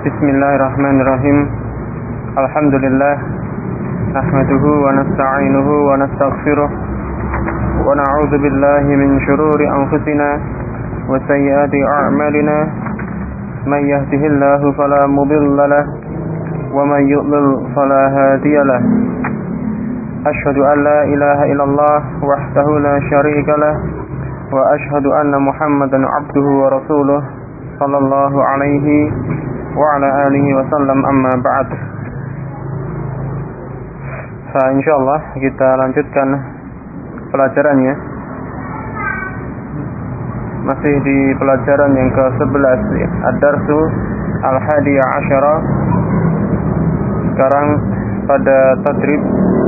Bismillahirrahmanirrahim. Alhamdulillah. Nahmaduhu wa nasta'inuhu wa nastaghfiruh. Wa na'udzu billahi min shururi anfusina wa sayyiati a'malina. May yahdihillahu fala mudilla lahu wa may yudlil fala hadiya lahu. Asyhadu an la ilaha illallah wahdahu la syarika lahu wa asyhadu anna Muhammadan 'abduhu wa rasuluh sallallahu alaihi wa ala alihi wa sallam, amma ba'd. Insyaallah kita lanjutkan pelajarannya. Masih di pelajaran yang ke-11 ya, Ad-Darsu Al-Hadiya Asyara. Sekarang pada tadrib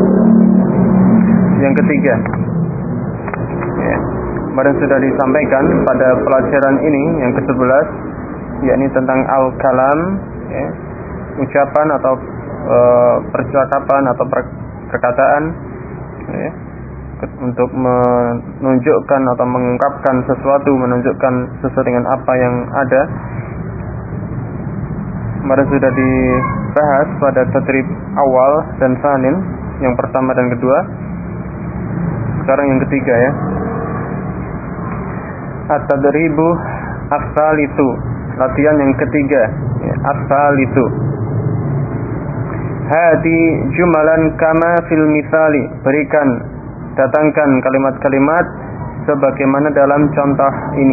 yang ketiga ya. Kemarin sudah disampaikan pada pelajaran ini yang ke-11, yakni tentang al-kalam ya, ucapan atau percakapan atau perkataan ya, untuk menunjukkan atau mengungkapkan sesuatu, menunjukkan sesuatu dengan apa yang ada. Kemarin sudah dibahas pada tadrib awal dan sanin, yang pertama dan kedua. Sekarang yang ketiga ya, at-tadribu as-salisu, latihan yang ketiga ya, as-salisu. Hadi jumalan kama fil misali, berikan, datangkan kalimat-kalimat sebagaimana dalam contoh ini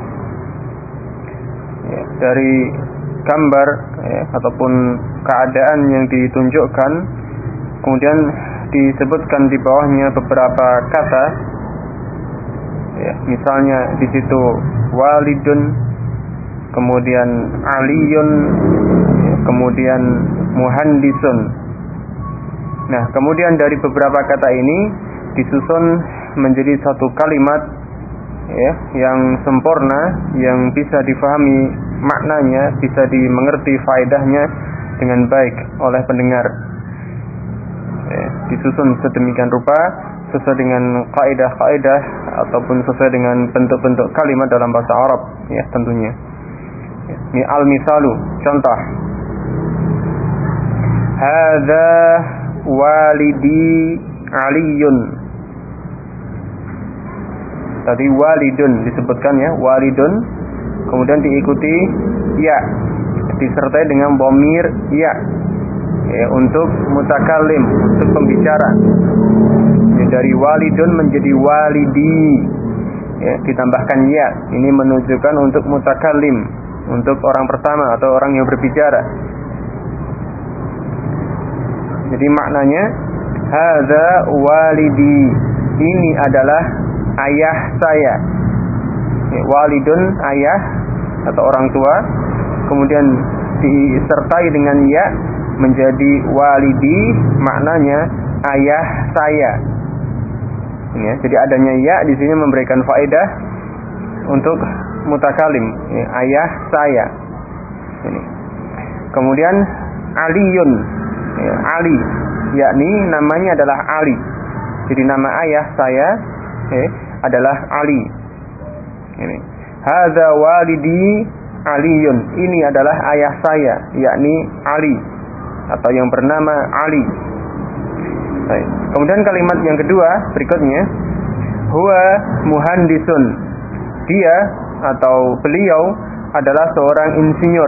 ya, dari gambar ya, ataupun keadaan yang ditunjukkan, kemudian disebutkan di bawahnya beberapa kata ya, misalnya di situ walidun, kemudian aliyun ya, kemudian muhandisun. Nah, kemudian dari beberapa kata ini disusun menjadi satu kalimat ya, yang sempurna, yang bisa difahami maknanya, bisa dimengerti faedahnya dengan baik oleh pendengar ya, disusun sedemikian rupa sesuai dengan kaidah-kaidah ataupun sesuai dengan bentuk-bentuk kalimat dalam bahasa Arab ya, tentunya ya. Ini al-misalu, contoh. Hadza walidi aliyun. Tadi walidun disebutkan ya, walidun, kemudian diikuti ya, disertai dengan dhamir ya, ya untuk mutakallim, untuk pembicara ya, dari walidun menjadi walidi ya, ditambahkan ya, ini menunjukkan untuk mutakallim, untuk orang pertama atau orang yang berbicara. Jadi maknanya hadza walidi, ini adalah ayah saya ya, walidun ayah atau orang tua, kemudian disertai dengan ya menjadi walidi, maknanya ayah saya ya. Jadi adanya ya di sini memberikan faedah untuk mutakalim ya, ayah saya ini. Kemudian aliyun ya, Ali, yakni namanya adalah Ali. Jadi nama ayah saya adalah Ali. Ini. Hadza walidi aliyun, ini adalah ayah saya, yakni Ali, atau yang bernama Ali. Baik. Kemudian kalimat yang kedua berikutnya, huwa muhandisun, dia atau beliau adalah seorang insinyur.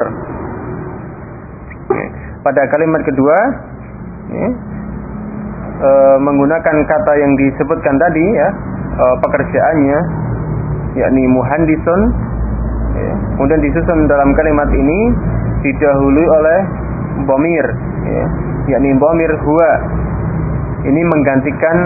Pada kalimat kedua ya, menggunakan kata yang disebutkan tadi ya, pekerjaannya yakni muhandisun ya, kemudian disusun dalam kalimat ini didahului oleh dhamir ya, yakni dhamir huwa, ini menggantikan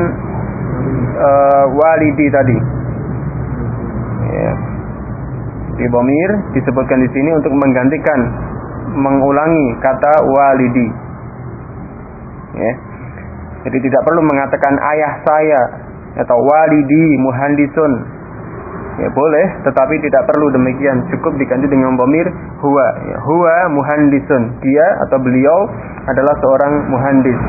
walidi tadi ya. Di dhamir disebutkan di sini untuk menggantikan, mengulangi kata walidi ya. Jadi tidak perlu mengatakan ayah saya atau walidi muhandisun ya, boleh, tetapi tidak perlu demikian, cukup diganti dengan dhamir huwa ya. Huwa muhandisun, dia atau beliau adalah seorang muhandis.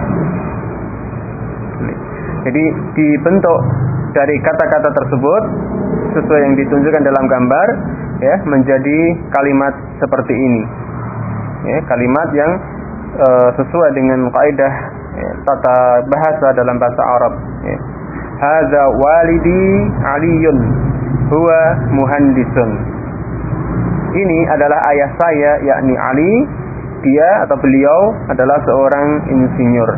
Jadi dibentuk dari kata-kata tersebut sesuai yang ditunjukkan dalam gambar ya, menjadi kalimat seperti ini ya, kalimat yang sesuai dengan kaidah tata bahasa dalam bahasa Arab, ya. Hadza walidi Aliyun huwa muhandisun. Ini adalah ayah saya, yakni Ali. Dia atau beliau adalah seorang insinyur.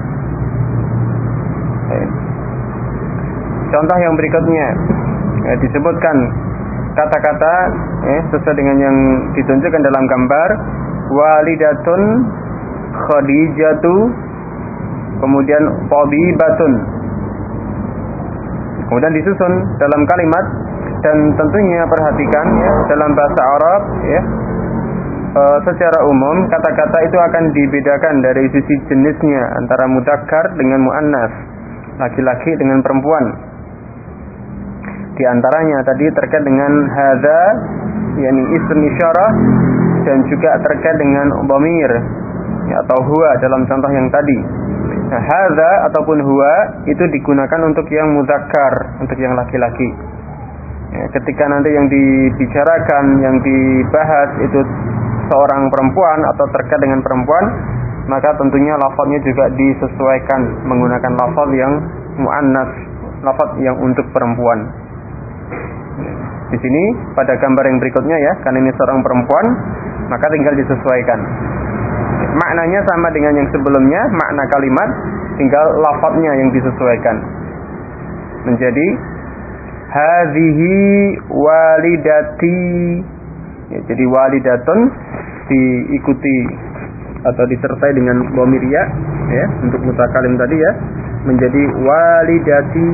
Contoh yang berikutnya, disebutkan kata-kata sesuai dengan yang ditunjukkan dalam gambar. Walidatun Khadijatu, kemudian tabibatun, kemudian disusun dalam kalimat. Dan tentunya perhatikan, ya, dalam bahasa Arab, ya, secara umum kata-kata itu akan dibedakan dari sisi jenisnya antara mudzakkar dengan muannas, laki-laki dengan perempuan. Di antaranya tadi terkait dengan hadza, yakni ism isyarah, dan juga terkait dengan dhamir, ya, atau huwa dalam contoh yang tadi. Nah, hadza ataupun huwa itu digunakan untuk yang mudzakkar, untuk yang laki-laki. Ya, ketika nanti yang dibicarakan, yang dibahas itu seorang perempuan atau terkait dengan perempuan, maka tentunya lafaznya juga disesuaikan menggunakan lafaz yang muannas, lafaz yang untuk perempuan. Di sini pada gambar yang berikutnya, ya, karena ini seorang perempuan, maka tinggal disesuaikan. Maknanya sama dengan yang sebelumnya, makna kalimat, tinggal lafaznya yang disesuaikan. Menjadi hadhihi walidati, ya, jadi walidatun diikuti atau disertai dengan dhamir ya, untuk mutakalim tadi, ya, menjadi walidati,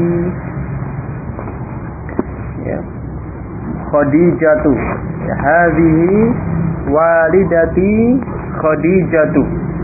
ya, Khadijatu, ya, hadhihi walidati Khadijatu,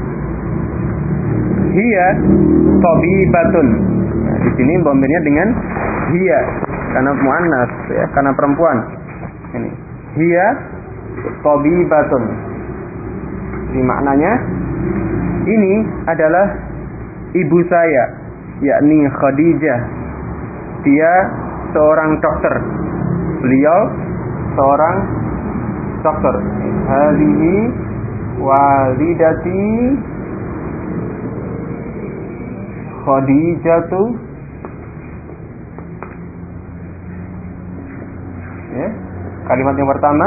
hiya tabibatun. Nah, di sini dhamirnya dengan hiya karena muannas, ya, karena perempuan. Ini hiya tabibatun. Jadi maknanya ini adalah ibu saya, yakni Khadijah. Dia seorang dokter. Beliau seorang dokter. Hadhihi walidati Khadijatu, ya, kalimat yang pertama.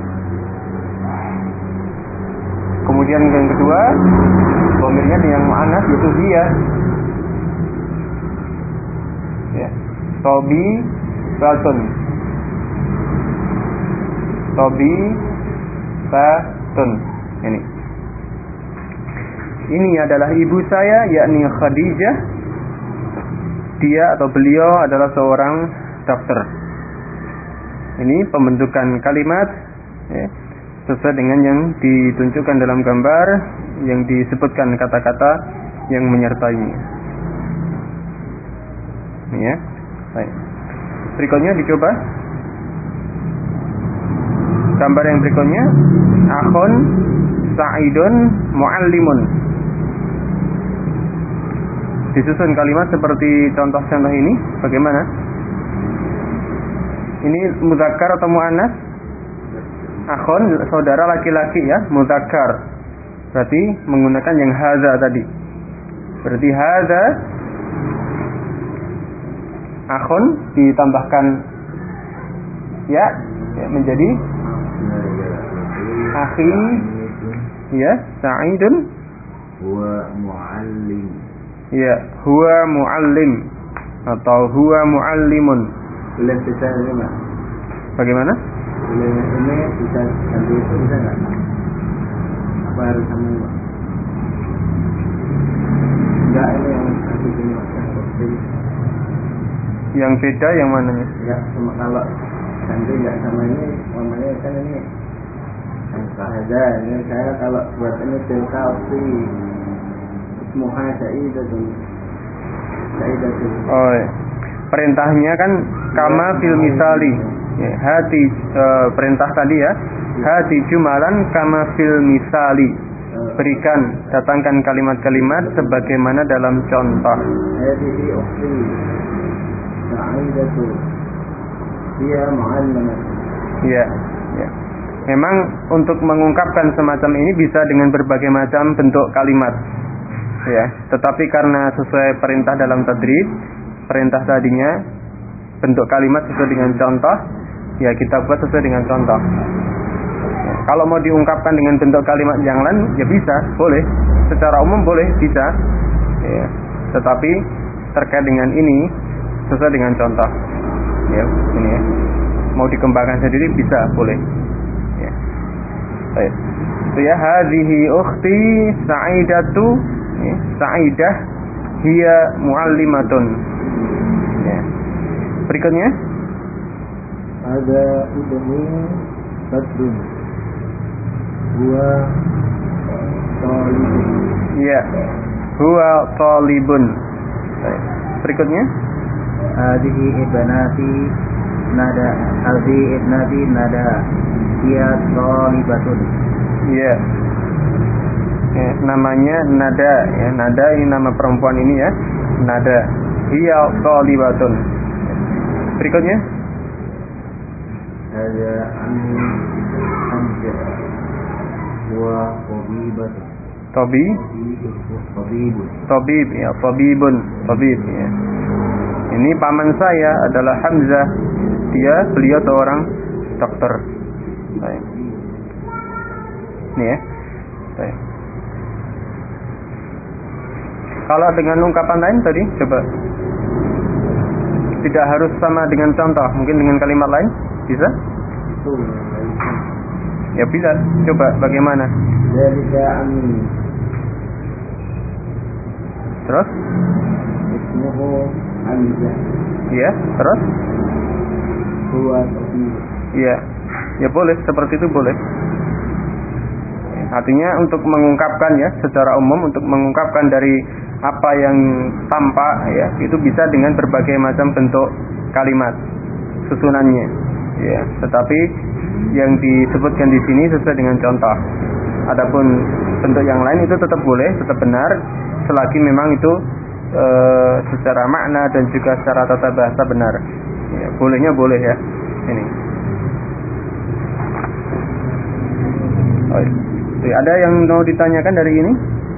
Kemudian yang kedua, dhamirnya yang muannas yaitu dia, ya, tabibatun, tabibatun. Ini adalah ibu saya, yakni Khadijah. Dia atau beliau adalah seorang dokter. Ini pembentukan kalimat, ya, sesuai dengan yang ditunjukkan dalam gambar, yang disebutkan kata-kata yang menyertainya. Ya, baik. Berikutnya dicoba gambar yang berikutnya. Akhun Sa'idun muallimun. Disusun kalimat seperti contoh-contoh ini. Bagaimana? Ini mudzakkar atau muannas? Akhun, saudara laki-laki, ya, mudzakkar. Berarti menggunakan yang hadza tadi. Berarti hadza akhun ditambahkan ya, menjadi akhi, ya, Sa'idun huwa muallim. Ya, huwa muallim atau huwa muallimun. Boleh bisa ini, Bagaimana? Ini bisa ganti itu bisa nggak? Apa harus sama ini, Pak? Enggak, ini yang aku punya yang beda yang mananya? Enggak, cuma kalau ganti enggak sama ini, namanya kan ini yang sahaja. Ini saya kalau buat ini tilkausi ismuha Sa'idatun. Oh, ya. Perintahnya kan kama fil misali, ya, hati perintah tadi, ya, hati jumalan kama fil misali. Berikan, datangkan kalimat-kalimat sebagaimana dalam contoh. Hadihi ukhti Sa'idatu hiya mu'allimah. Ya, ya. memang untuk mengungkapkan semacam ini bisa dengan berbagai macam bentuk kalimat, ya. Tetapi karena sesuai perintah dalam tadrib, perintah tadinya bentuk kalimat sesuai dengan contoh, ya kita buat sesuai dengan contoh. Ya, kalau mau diungkapkan dengan bentuk kalimat yang lain, ya bisa, boleh. Secara umum boleh, bisa. Ya. Tetapi terkait dengan ini sesuai dengan contoh. Ya, ini ya. Mau dikembangkan sendiri bisa, boleh. Ya. Baik. Itu ya, hadhihi ukhti Sa'idatu, ya, Sa'idah hiya muallimatun. Ya. Berikutnya ada ibni Badrun huwa talibun. Ya, huwa talibun. Baik. Berikutnya Hadhihi ibnati nada, hadhihi ibnati nada hiya talibatun. ya. Ya, namanya Nada, ya. Nada ini nama perempuan ini, ya. Nada hiya talibatun. Berikutnya Ada Ami Hamzah wa Tabibatun. Tabib, ya, tabib, ya. Ini paman saya adalah Hamzah. Beliau seorang dokter. Baik. Ini ya. Baik. Kalau dengan ungkapan lain tadi, coba. Tidak harus sama dengan contoh, mungkin dengan kalimat lain bisa? Ya bisa. Coba bagaimana? Dzalika Ami. Terus? Ismuhu Hamzah. Iya, terus? Huwa Tabib. Iya. Ya boleh, seperti itu boleh. Artinya untuk mengungkapkan, ya, secara umum untuk mengungkapkan dari apa yang tampak, ya, itu bisa dengan berbagai macam bentuk kalimat susunannya, ya. Tetapi yang disebutkan di sini sesuai dengan contoh. Adapun bentuk yang lain itu tetap boleh, tetap benar selagi memang itu secara makna dan juga secara tata bahasa benar. Ya, bolehnya boleh, ya. Ini. Oh, ya. Ada yang mau ditanyakan dari ini?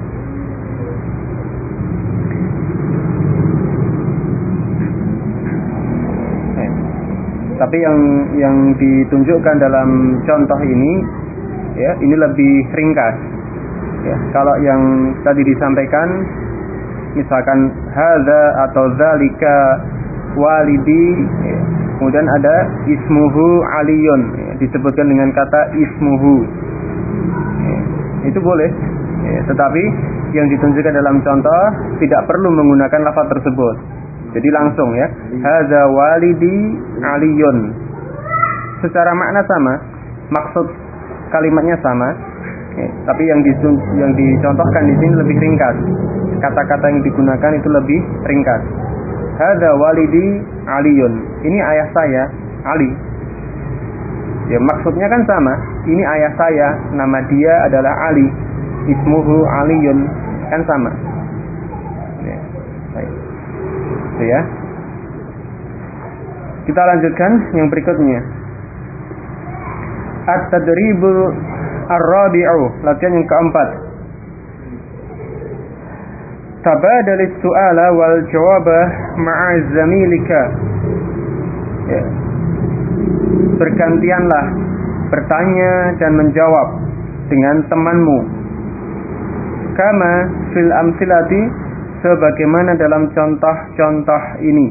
Tapi yang ditunjukkan dalam contoh ini, ya, ini lebih ringkas. Ya, kalau yang tadi disampaikan, misalkan hadza atau dzalika walidi, ya, kemudian ada ismuhu Aliyun, ya, disebutkan dengan kata ismuhu, ya, itu boleh. Ya, tetapi yang ditunjukkan dalam contoh tidak perlu menggunakan lafaz tersebut. Jadi langsung, ya, hadza walidi Aliyun. Secara makna sama, maksud kalimatnya sama, ya, tapi yang dicontohkan di sini lebih ringkas. Kata-kata yang digunakan itu lebih ringkas. Hadza walidi Aliyun. Ini ayah saya, Ali. Ya, maksudnya kan sama. Ini ayah saya, nama dia adalah Ali. Ismuhu Aliyun, kan sama. Ya, baik. Itu ya. Kita lanjutkan yang berikutnya. At-tadribul ar-rabi'u, latihan yang keempat. Tabadalis su'ala wal jawaba ma'a zamilika. Ya. Bergantianlah bertanya dan menjawab dengan temanmu. Kama fil amsilati, sebagaimana dalam contoh-contoh ini.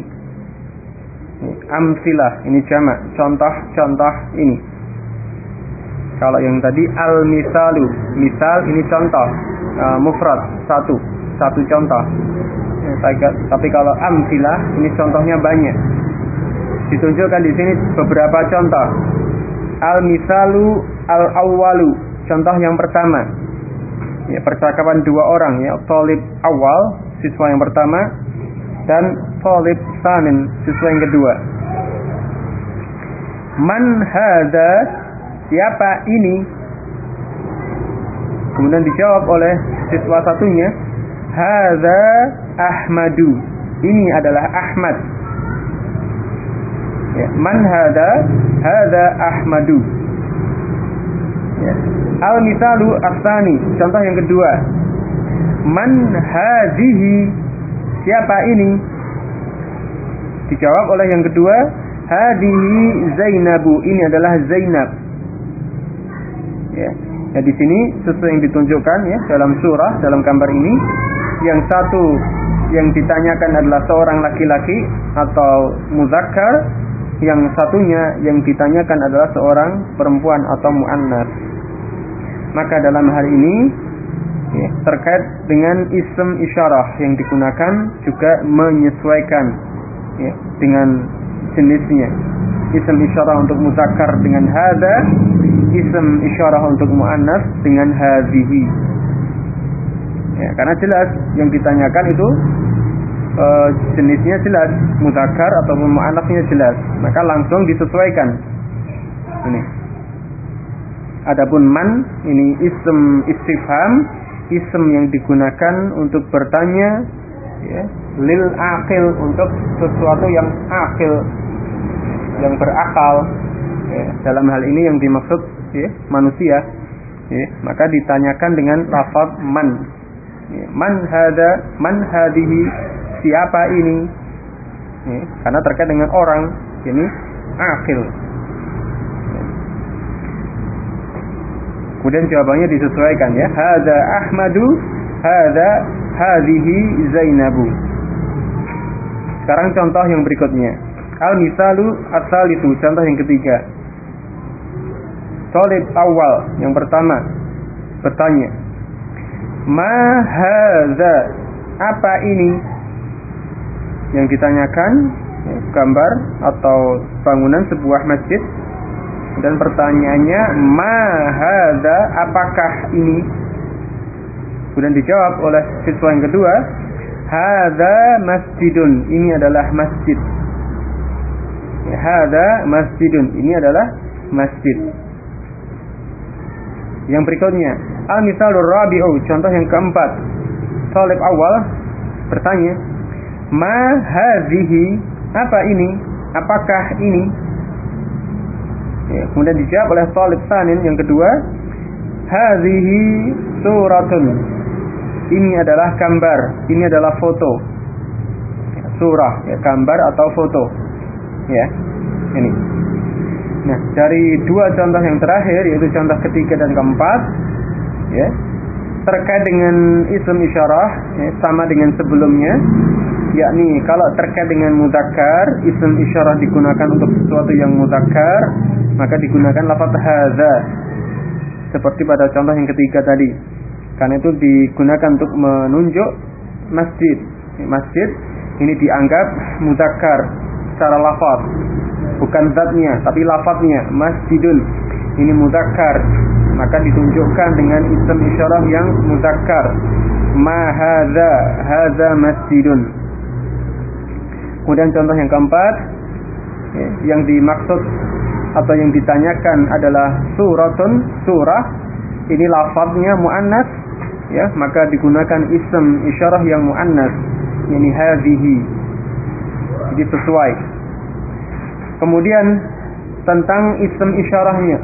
Amsilah, ini jamak, contoh-contoh ini. Kalau yang tadi al-misalu, misal ini contoh, mufrad, satu contoh. Tapi kalau amsilah, ini contohnya banyak. Ditunjukkan di sini beberapa contoh. Al-misalu al-awwalu, contoh yang pertama. Ya, percakapan dua orang, ya, thalib awal, siswa yang pertama, dan thalib tsanin, siswa yang kedua. Man hadza, siapa ini? Kemudian dijawab oleh siswa satunya, hadza Ahmadu, ini adalah Ahmad. Ya, man hadza? Hadza Ahmadu. Al-misalu ats-tsani, contoh yang kedua. Man hadhihi, siapa ini? Dijawab oleh yang kedua, hadhihi Zainabu, ini adalah Zainab. Ya. Nah, di sini sesuai yang ditunjukkan ya dalam surah, dalam gambar ini, yang satu yang ditanyakan adalah seorang laki-laki atau muzakkar, yang satunya yang ditanyakan adalah seorang perempuan atau muannas. Maka dalam hal ini ya, terkait dengan ism isyarah yang digunakan juga menyesuaikan ya, dengan jenisnya. Ism isyarah untuk muzakkar dengan hadza, ism isyarah untuk muannas dengan hadhihi. Ya, karena jelas yang ditanyakan itu jenisnya jelas, muzakkar ataupun muannasnya jelas, maka langsung disesuaikan. Ini. Adapun man ini ism istifham, ism yang digunakan untuk bertanya ya, lil aqil, untuk sesuatu yang aqil, yang berakal ya. Dalam hal ini yang dimaksud ya, manusia ya, maka ditanyakan dengan lafaz man ya. Man hadza, man hadhihi, siapa ini ya, karena terkait dengan orang, ini aqil ya. Kemudian jawabannya disesuaikan ya, hadza Ahmadu, hadza hadhihi Zainabu. Sekarang contoh yang berikutnya, al-misalu ats-tsalitsu, contoh yang ketiga. Thalib awal, yang pertama bertanya, ma hadza, apa ini? Yang ditanyakan ya, gambar atau bangunan sebuah masjid, dan pertanyaannya ma hadza, apakah ini? Kemudian dijawab oleh siswa yang kedua, hadza masjidun, ini adalah masjid. Hadza masjidun, ini adalah masjid. Yang berikutnya, al-misalur rabi'u, contoh yang keempat. Thalib awal bertanya, ma hadhihi, apa ini? Apakah ini? Ya, kemudian dijawab oleh thalib tsanin yang kedua, hadhihi suratun, ini adalah gambar, ini adalah foto. Surah ya, gambar atau foto. Ya, ini. Nah, dari dua contoh yang terakhir, yaitu contoh ketiga dan keempat, ya, terkait dengan ism isyarah ya, sama dengan sebelumnya, yakni kalau terkait dengan mudzakkar, ism isyarah digunakan untuk sesuatu yang mudzakkar, maka digunakan lafaz hadza, seperti pada contoh yang ketiga tadi. Karena itu digunakan untuk menunjuk masjid. Masjid ini dianggap mudzakkar secara lafaz, bukan zatnya tapi lafaznya. Masjidun ini mudzakkar, maka ditunjukkan dengan ism isyarah yang mudzakkar. Ma hadza, hadza masjidun. Kemudian contoh yang keempat ya, yang dimaksud atau yang ditanyakan adalah suratun, surah. Ini lafaznya muannas ya, maka digunakan ism isyarah yang muannas, yakni hadhihi. Jadi sesuai. Kemudian tentang ism isyarahnya,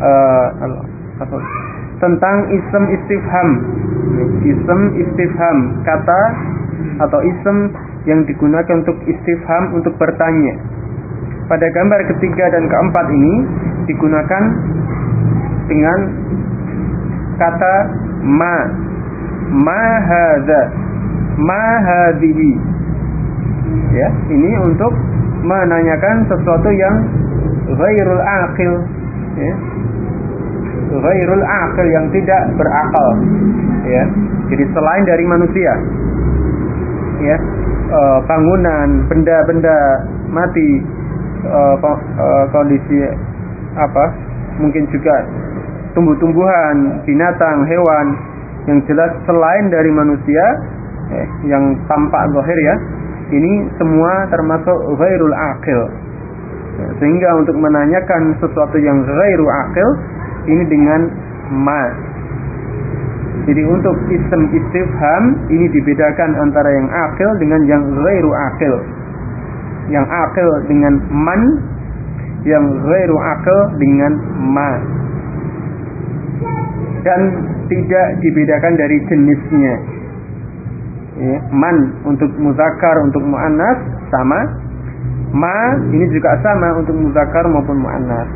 tentang ism istifham. Ism istifham, kata atau ism yang digunakan untuk istifham, untuk bertanya. Pada gambar ketiga dan keempat ini digunakan dengan kata ma. Ma hadza, ma hadhihi. Ya, ini untuk menanyakan sesuatu yang ghairul aqil ya. Ghairul aqil, yang tidak berakal ya. Jadi selain dari manusia. Ya, bangunan, benda-benda mati, kondisi apa? Mungkin juga tumbuh-tumbuhan, binatang, hewan yang jelas selain dari manusia yang tampak zahir ya. Ini semua termasuk ghairul aqil. Sehingga untuk menanyakan sesuatu yang ghairu aqil ini dengan ma. Jadi untuk ism istifham ini dibedakan antara yang aqil dengan yang ghairu aqil. Yang aqil dengan man, yang ghairu aqil dengan ma. dan tidak dibedakan dari jenisnya. Ya, man untuk muzakkar, untuk muannas sama. Ma ini juga sama untuk muzakkar maupun muannas.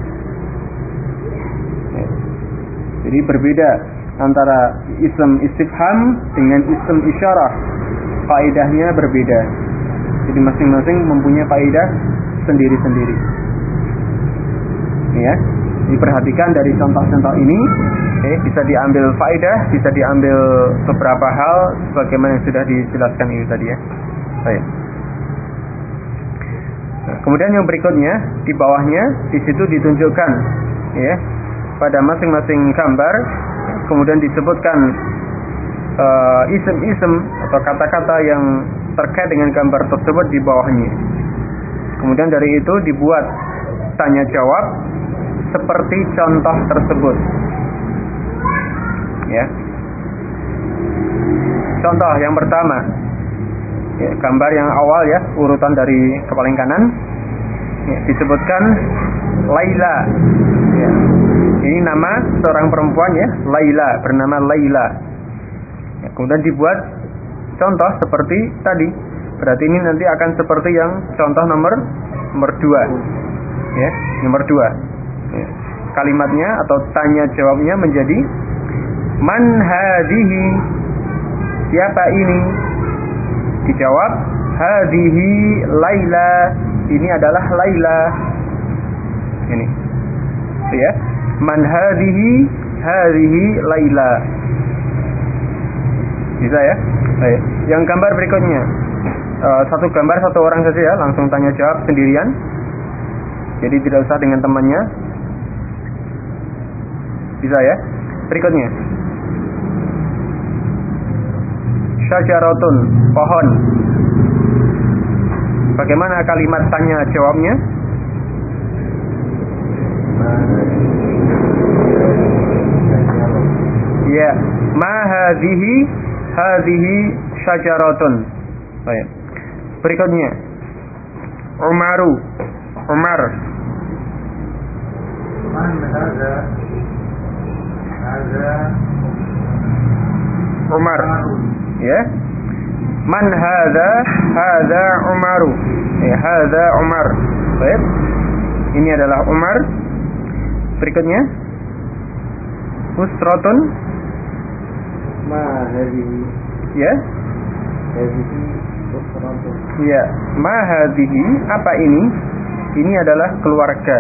Ya. Jadi berbeda antara ism istifham dengan ism isyarah. Faedahnya berbeda. Jadi masing-masing mempunyai faedah sendiri-sendiri. Ya, diperhatikan dari contoh-contoh ini, bisa diambil faedah, bisa diambil beberapa hal sebagaimana yang sudah dijelaskan ini tadi ya. Baik. Nah, kemudian yang berikutnya di bawahnya di situ ditunjukkan ya pada masing-masing gambar, kemudian disebutkan isim-isim atau kata-kata yang terkait dengan gambar tersebut di bawahnya. Kemudian dari itu dibuat tanya jawab seperti contoh tersebut. Ya. Contoh yang pertama, ya, gambar yang awal ya, urutan dari ke paling kanan, ya, disebutkan Laila. Ya. Ini nama seorang perempuan ya, Laila, bernama Laila. Ya, kemudian dibuat contoh seperti tadi. Berarti ini nanti akan seperti yang contoh nomor 2. Ya, nomor 2. Ya. Kalimatnya atau tanya jawabnya menjadi man hadhihi, siapa ini? Dijawab hadhihi Laila, ini adalah Laila. Ini ya, man hadhihi Laila. Bisa ya? Baik. Yang gambar berikutnya, satu gambar satu orang saja ya, langsung tanya jawab sendirian. Jadi tidak usah dengan temannya. Bisa ya? Berikutnya, syajaratun, pohon. Bagaimana kalimat tanya jawabnya? Ya, ma hadhihi syajaratun. Baik. Berikutnya, Umar. Man hadza Umar. Ya. Man hadza Umaru. Ya, hadza Umar. Baik. Ini adalah Umar. Berikutnya, usratun. ma hadhihi. Ya. Hadhihi usratun. Ya, ma hadhihi, apa ini? Ini adalah keluarga.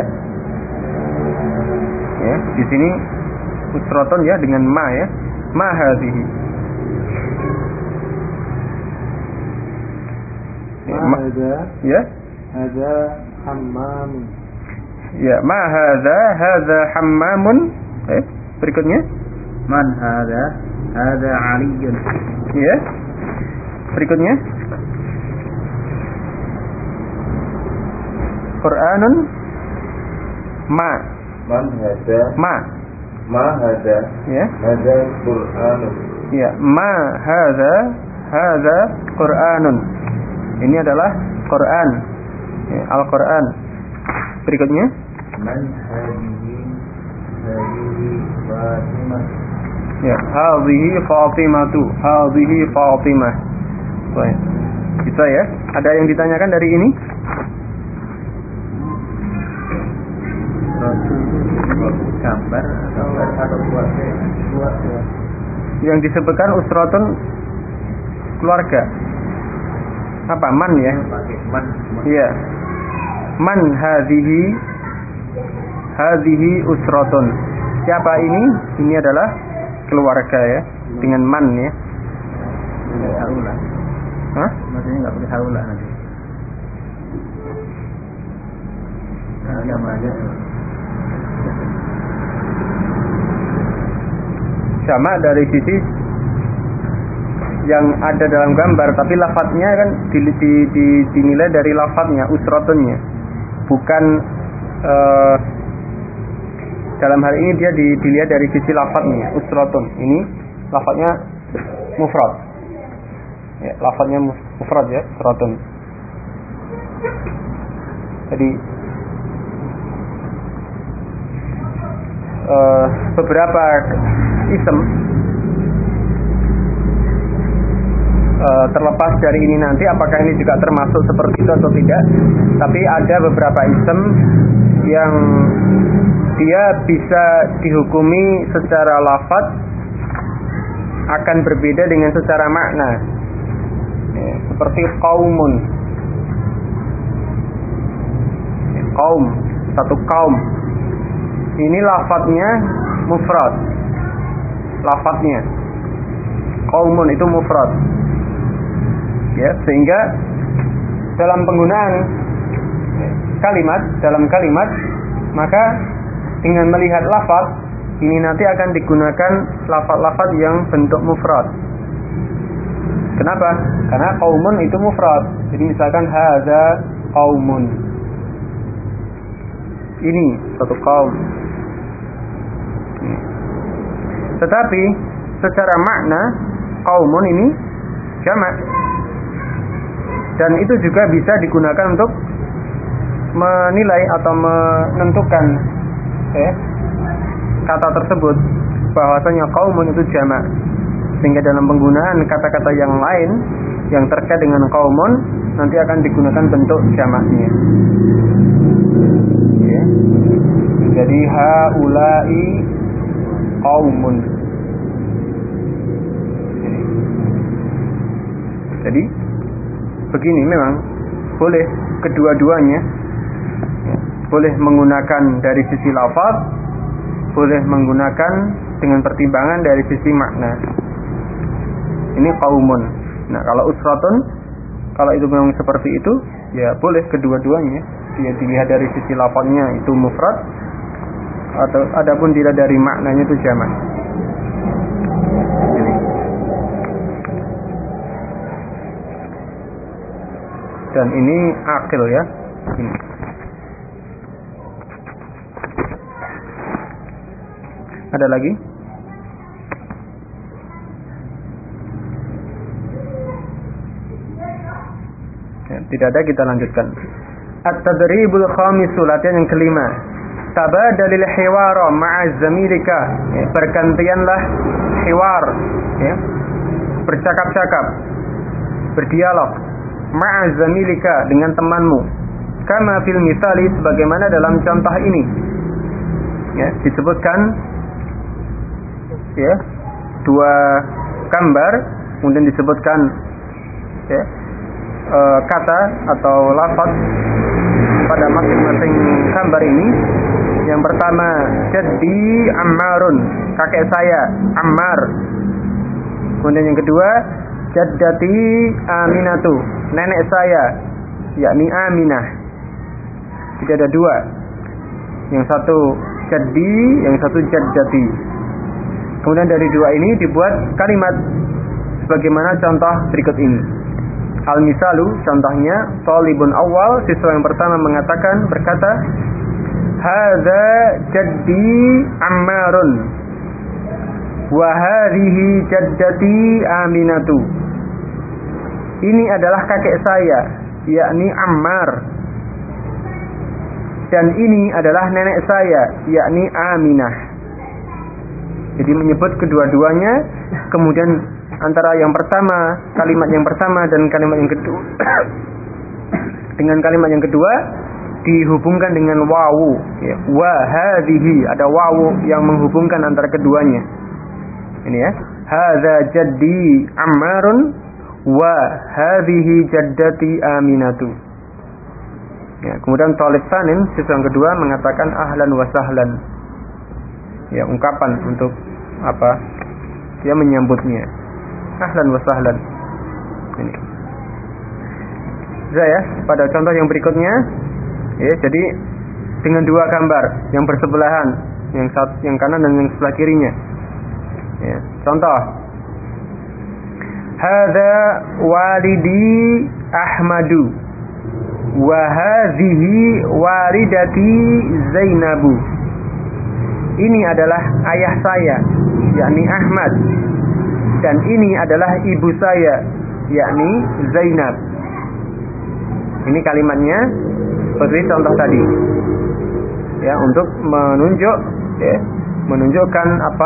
Ya, di sini usratun ya dengan ma ya. Ma hadhihi. Ya. Hadza hammam. Ya, ma hadza hammamun. Berikutnya, Man hadza Aliyun. ya. Berikutnya, Qur'anun ma. Man hadza ma hadza. Ya. Hadza Qur'anun. Ya, ma hadza Qur'anun. Ini adalah Quran. Ya, Al-Quran. Berikutnya, Man hadhihi Fatimah. ya, hadhihi Fatimah. Baik. Bisa ya? Ada yang ditanyakan dari ini? Gambar atau buat Yang disebutkan usratun keluarga. Apa? Man ya? pakai man. Iya. Man hadhihi usratun. Siapa ini? Ini adalah keluarga ya. Dengan man ya. Haula. Hah? Maksudnya enggak pakai haula nanti. Sama aja. Sama dari sisi yang ada dalam gambar, tapi lafadznya kan dinilai dari lafadznya, usratunnya, bukan dalam hal ini dia dilihat dari sisi lafadznya, usratun. Ini lafadznya mufrad, ya, lafadznya mufrad ya, usratun. Jadi beberapa isem, terlepas dari ini nanti apakah ini juga termasuk seperti itu atau tidak, tapi ada beberapa isem yang dia bisa dihukumi secara lafaz akan berbeda dengan secara makna, seperti qaumun, kaum, satu kaum, ini lafaznya mufrad, lafaznya qaumun itu mufrad, ya, sehingga dalam penggunaan dalam kalimat maka dengan melihat lafaz ini nanti akan digunakan lafaz-lafaz yang bentuk mufrad. Kenapa? Karena qaumun itu mufrad. Jadi misalkan hadza qaumun, ini satu kaum. Tetapi secara makna qaumun ini jamak, dan itu juga bisa digunakan untuk menilai atau menentukan kata tersebut bahwasanya qaumun itu jamak, sehingga dalam penggunaan kata-kata yang lain yang terkait dengan qaumun nanti akan digunakan bentuk jamaknya, ya. Jadi haulai qaumun. Jadi begini, memang boleh kedua-duanya, ya, boleh menggunakan dari sisi lafaz, boleh menggunakan dengan pertimbangan dari sisi makna. Ini qaumun. Nah, kalau usratun, kalau itu memang seperti itu, ya boleh kedua-duanya. Dia dilihat dari sisi lafaznya itu mufrad, atau adapun dilihat dari maknanya itu jamak. Dan ini akil, ya. Ini. Ada lagi? Ya, tidak ada, kita lanjutkan. At-tadribul khamisu, latihan yang kelima. Tabadalil hiwara ma'a zamilika, ya, bergantianlah hiwar, ya, bercakap-cakap, berdialog, ma'a zamilika, dengan temanmu, kama fil misali, sebagaimana dalam contoh ini, ya, disebutkan, ya, dua gambar, kemudian disebutkan, ya, kata atau lafaz pada masing-masing gambar ini. Yang pertama, jaddi Ammarun, kakek saya Ammar. Kemudian yang kedua, jaddati Aminatu, nenek saya, yakni Aminah. Jadi ada dua, yang satu jaddi, yang satu jaddati. Kemudian dari dua ini dibuat kalimat sebagaimana contoh berikut ini. Al-misalu, contohnya, talibun awal, siswa yang pertama berkata, hadza jaddi Ammarun wa hadhihi jaddati Aminatu. Ini adalah kakek saya, yakni Ammar, dan ini adalah nenek saya, yakni Aminah. Jadi menyebut kedua-duanya, kemudian antara yang pertama, kalimat yang pertama dan kalimat yang kedua dengan kalimat yang kedua dihubungkan dengan wawu, ya. Wa hadhihi, ada wawu yang menghubungkan antara keduanya. Ini, ya, hadza jaddi Ammarun wa hadhihi jaddati Aminatu. Ya, kemudian talib sanin, siswa yang kedua, mengatakan ahlan wa sahlan. Ya, ungkapan untuk apa? Dia menyambutnya. Ahlan wa sahlan. Ini. Ya, pada contoh yang berikutnya, ya, jadi dengan dua gambar yang bersebelahan, yang kanan dan yang sebelah kirinya. Ya, contoh. Hadza walidi Ahmadu wa hadhihi walidati Zainabu. Ini adalah ayah saya, yakni Ahmad, dan ini adalah ibu saya, yakni Zainab. Ini kalimatnya seperti contoh tadi, ya, untuk menunjuk, ya, menunjukkan apa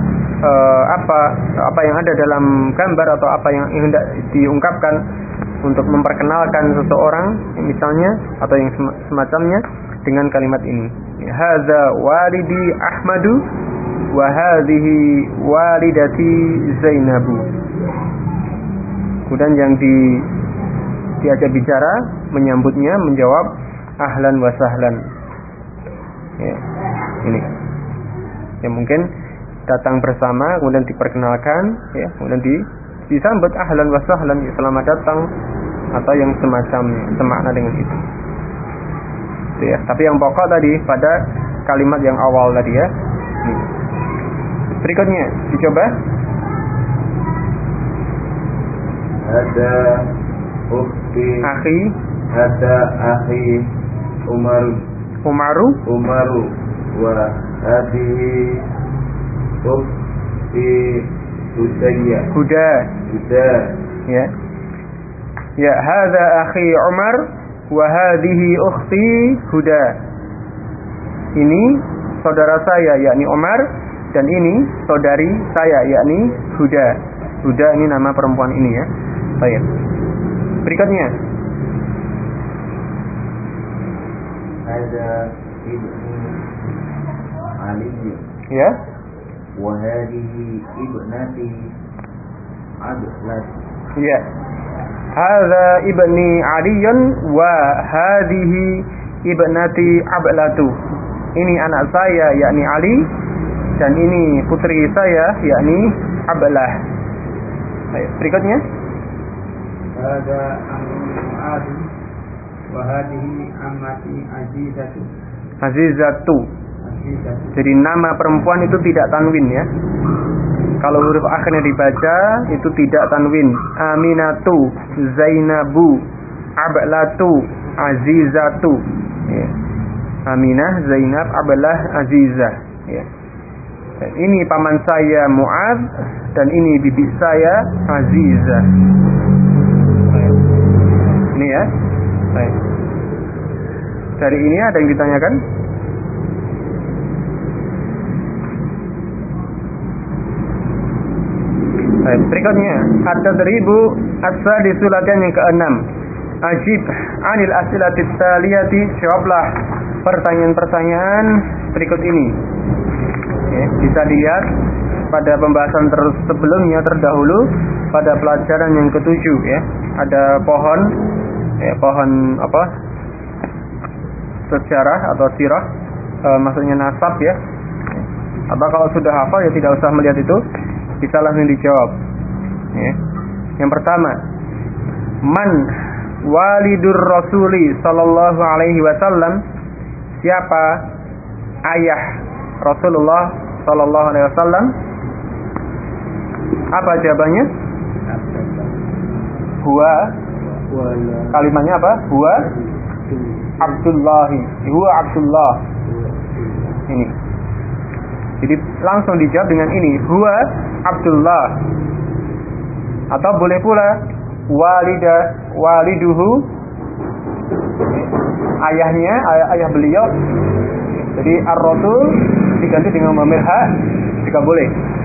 yang ada dalam gambar atau apa yang hendak diungkapkan untuk memperkenalkan seseorang misalnya atau yang semacamnya dengan kalimat ini. Hadza walidi Ahmadu wa hadhihi walidati Zainabu. Kemudian yang diajak bicara menyambutnya menjawab ahlan wa sahlan. Ya, ini. Ya mungkin datang bersama kemudian diperkenalkan ya, kemudian disambut ahlan wa sahlan, ya, selamat datang atau yang semacamnya, semakna dengan itu. Ya, tapi yang pokok tadi pada kalimat yang awal tadi ya. Nih. Berikutnya dicoba. Ada ukhti akhi Umaru wa hadhihi ukhti Huda. Ya. Ya, hadza akhi Umar wa hadhihi ukhti Huda. Ini saudara saya yakni Umar dan ini saudari saya yakni Huda. Huda ini nama perempuan ini ya. Baik. Berikutnya. Ada ibni Ali. Ya. Wa hadhihi ibnati Ablat. Ya. Hadza ibni Aliyun wa hadhihi ibnati Ablatu. Ini anak saya yakni Ali dan ini putri saya yakni Ablah. Baik, berikutnya. Hadza ammi Mu'adh wa hadhihi ammati Azizatu. Jadi nama perempuan itu tidak tanwin ya. Kalau huruf akhirnya dibaca itu tidak tanwin. Aminatu, Zainabu, Ablatu, Azizatu. Ya. Aminah, Zainab, Ablah, Azizah. Ya. Dan ini paman saya Mu'adh dan ini bibi saya Azizah. Baik. Ini ya. Baik. Dari ini ada yang ditanyakan? Baik, berikutnya at-tadribu as-sadisu latihan yang ke-6. Ajib anil asilatit taliyati, jawablah pertanyaan-pertanyaan berikut ini. Ya, bisa dilihat pada pembahasan sebelumnya terdahulu pada pelajaran yang ke-7 ya. Ada pohon apa? Sejarah atau sirah, maksudnya nasab ya. Atau kalau sudah hafal ya tidak usah melihat itu, bisa langsung dijawab. Ya. Yang pertama, man walidur rasuli sallallahu alaihi wasallam, siapa ayah Rasulullah sallallahu alaihi wasallam? Apa jawabannya? Huwa. Kalimatnya apa? Huwa Abdullahi. Huwa Abdullah. Ini. Jadi langsung dijawab dengan ini, huwa Abdullah. Atau boleh pula waliduhu, ayahnya, ayah beliau. Jadi ar-rasul diganti dengan dhamir ha jika boleh.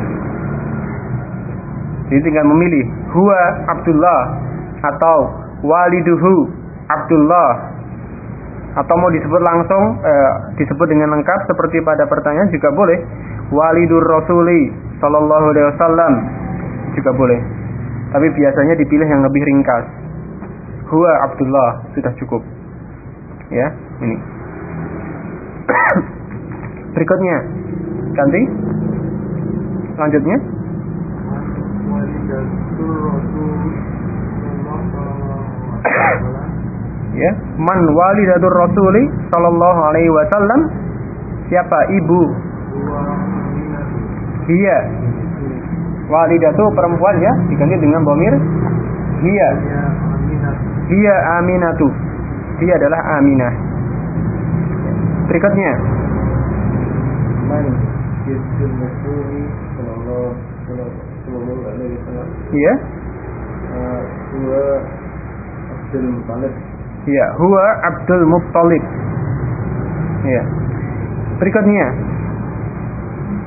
Jadi tinggal memilih huwa Abdullah atau waliduhu Abdullah. Atau mau disebut langsung disebut dengan lengkap seperti pada pertanyaan juga boleh. Walidur Rasuli sallallahu alaihi wasallam juga boleh. Tapi biasanya dipilih yang lebih ringkas. Huwa Abdullah sudah cukup. Ya, ini. Berikutnya. Ganti. Selanjutnya. Ya, man walidatur rasuli sallallahu alaihi wasallam, siapa ibu? Hiya. Walidatu perempuan ya, diganti dengan dhamir hiya. Hiya Aminatu. Dia adalah Aminah. Berikutnya. Man yadul rasuli sallallahu alaihi wasallam. Ya. Huwa Abdul Muttalib. Ya, huwa Abdul Muttalib. Ya. Berikutnya.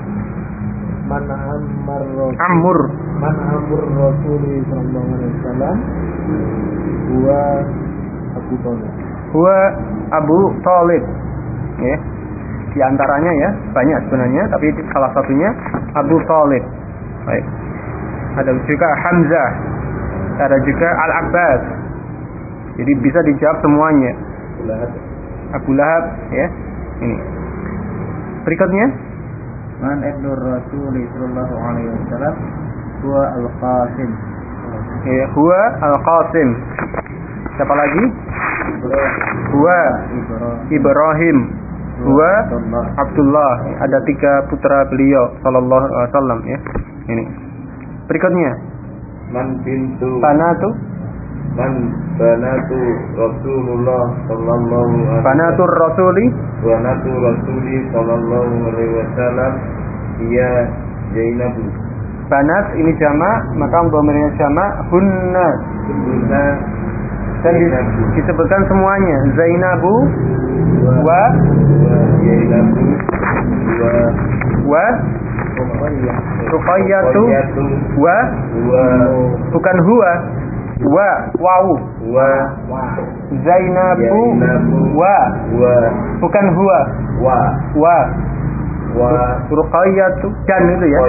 Man ammar rasul. Ammur. Man ammur rasul sallallahu alaihi wasallam. Huwa Abu Thalib. Huwa Abu Thalib. Ya. Di antaranya ya, banyak sebenarnya, tapi salah satunya Abu Thalib. Baik. Ada juga Hamzah. Ada juga Al-Abbas. Jadi bisa dijawab semuanya. Abu Lahab ya. Ini. Berikutnya, Man ibnu Rasul sallallahu alaihi wasallam huwa Al-Qasim. ya, huwa Al-Qasim. Siapa lagi? Huwa Ibrahim. Huwa Abdullah. Ada 3 putra beliau sallallahu alaihi wasallam ya. Ini. Berikutnya, Man bintu Banatu. Man banatu Rasulullah sallallahu alaihi Banatur Rasuli. Banatu Rasuli sallallahu alaihi wasallam ia Zainabu. Banat ini jamak, maka dhamirnya jamak hunna. Hunna Dan disebutkan semuanya Zainabu wa Zainabu wa Ruqayyatu wa bukan huwa wa wau Zainabu wa bukan huwa wa Ruqayyatu dan itu ya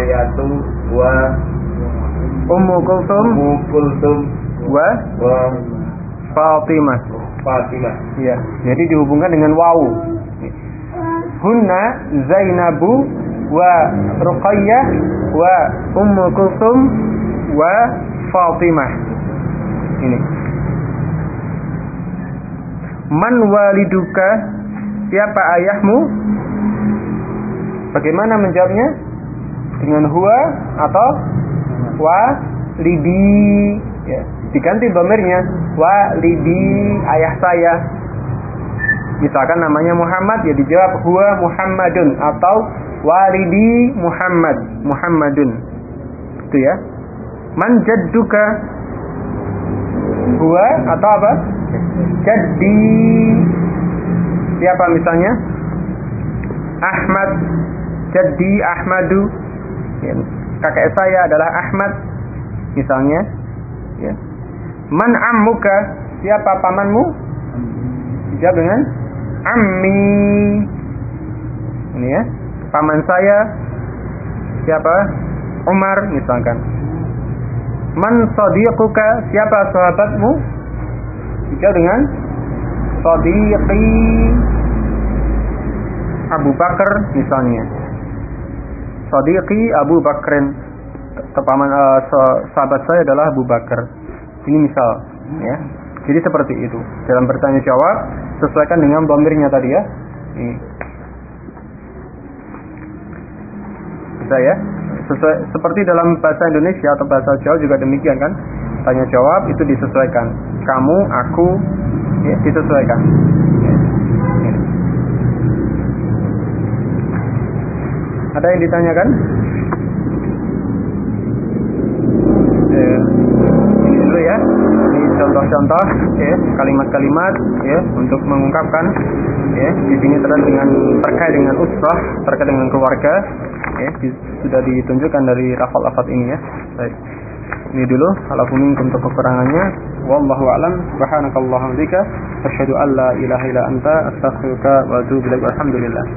Ummu Kulthum wa Fatimah. Ya, jadi dihubungkan dengan wawu. Hunna Zainabu wa Ruqayyah wa Ummu Kulthum wa Fatimah. Ini. Man waliduka? Siapa ayahmu? Bagaimana menjawabnya? Dengan huwa atau walidi? Ya, diganti dhamirnya walidi, ayah saya. Misalkan namanya Muhammad, ya dijawab huwa Muhammadun atau walidi Muhammadun. Itu ya. Man jadduka? Huwa atau apa? Jaddi. Siapa misalnya? Ahmad. Jaddi Ahmadu. Ya, kakek saya adalah Ahmad misalnya. Ya. Man ammuka? Siapa pamanmu? Dijawab dengan ammi. Ini ya. Paman saya siapa? Umar misalkan. Man sadiquka? Siapa sahabatmu? Dijawab dengan sadiqi Abu Bakar misalnya. Sadiqi Abu Bakrin. Paman sahabat saya adalah Abu Bakar. Ini misal ya. Jadi seperti itu. Dalam bertanya jawab sesuaikan dengan dhamirnya tadi ya. Ini. Bisa ya? Seperti dalam bahasa Indonesia atau bahasa Jawa juga demikian kan? Tanya jawab itu disesuaikan. Kamu, aku, ya, disesuaikan. Ya. Ini. Ada yang ditanyakan? Ini dulu ya. Ini contoh-contoh ya, kalimat-kalimat ya untuk mengungkapkan ya, di sini terkait dengan usrah, terkait dengan keluarga ya, sudah ditunjukkan dari lafaz-lafaz ini ya. Baik. Ini dulu, alafu minkum untuk kekurangannya. Wallahu a'lam. Subhanakallahumma wa bihamdika asyhadu an la ilaha illa anta astaghfiruka wa atubu ilaik. Alhamdulillah.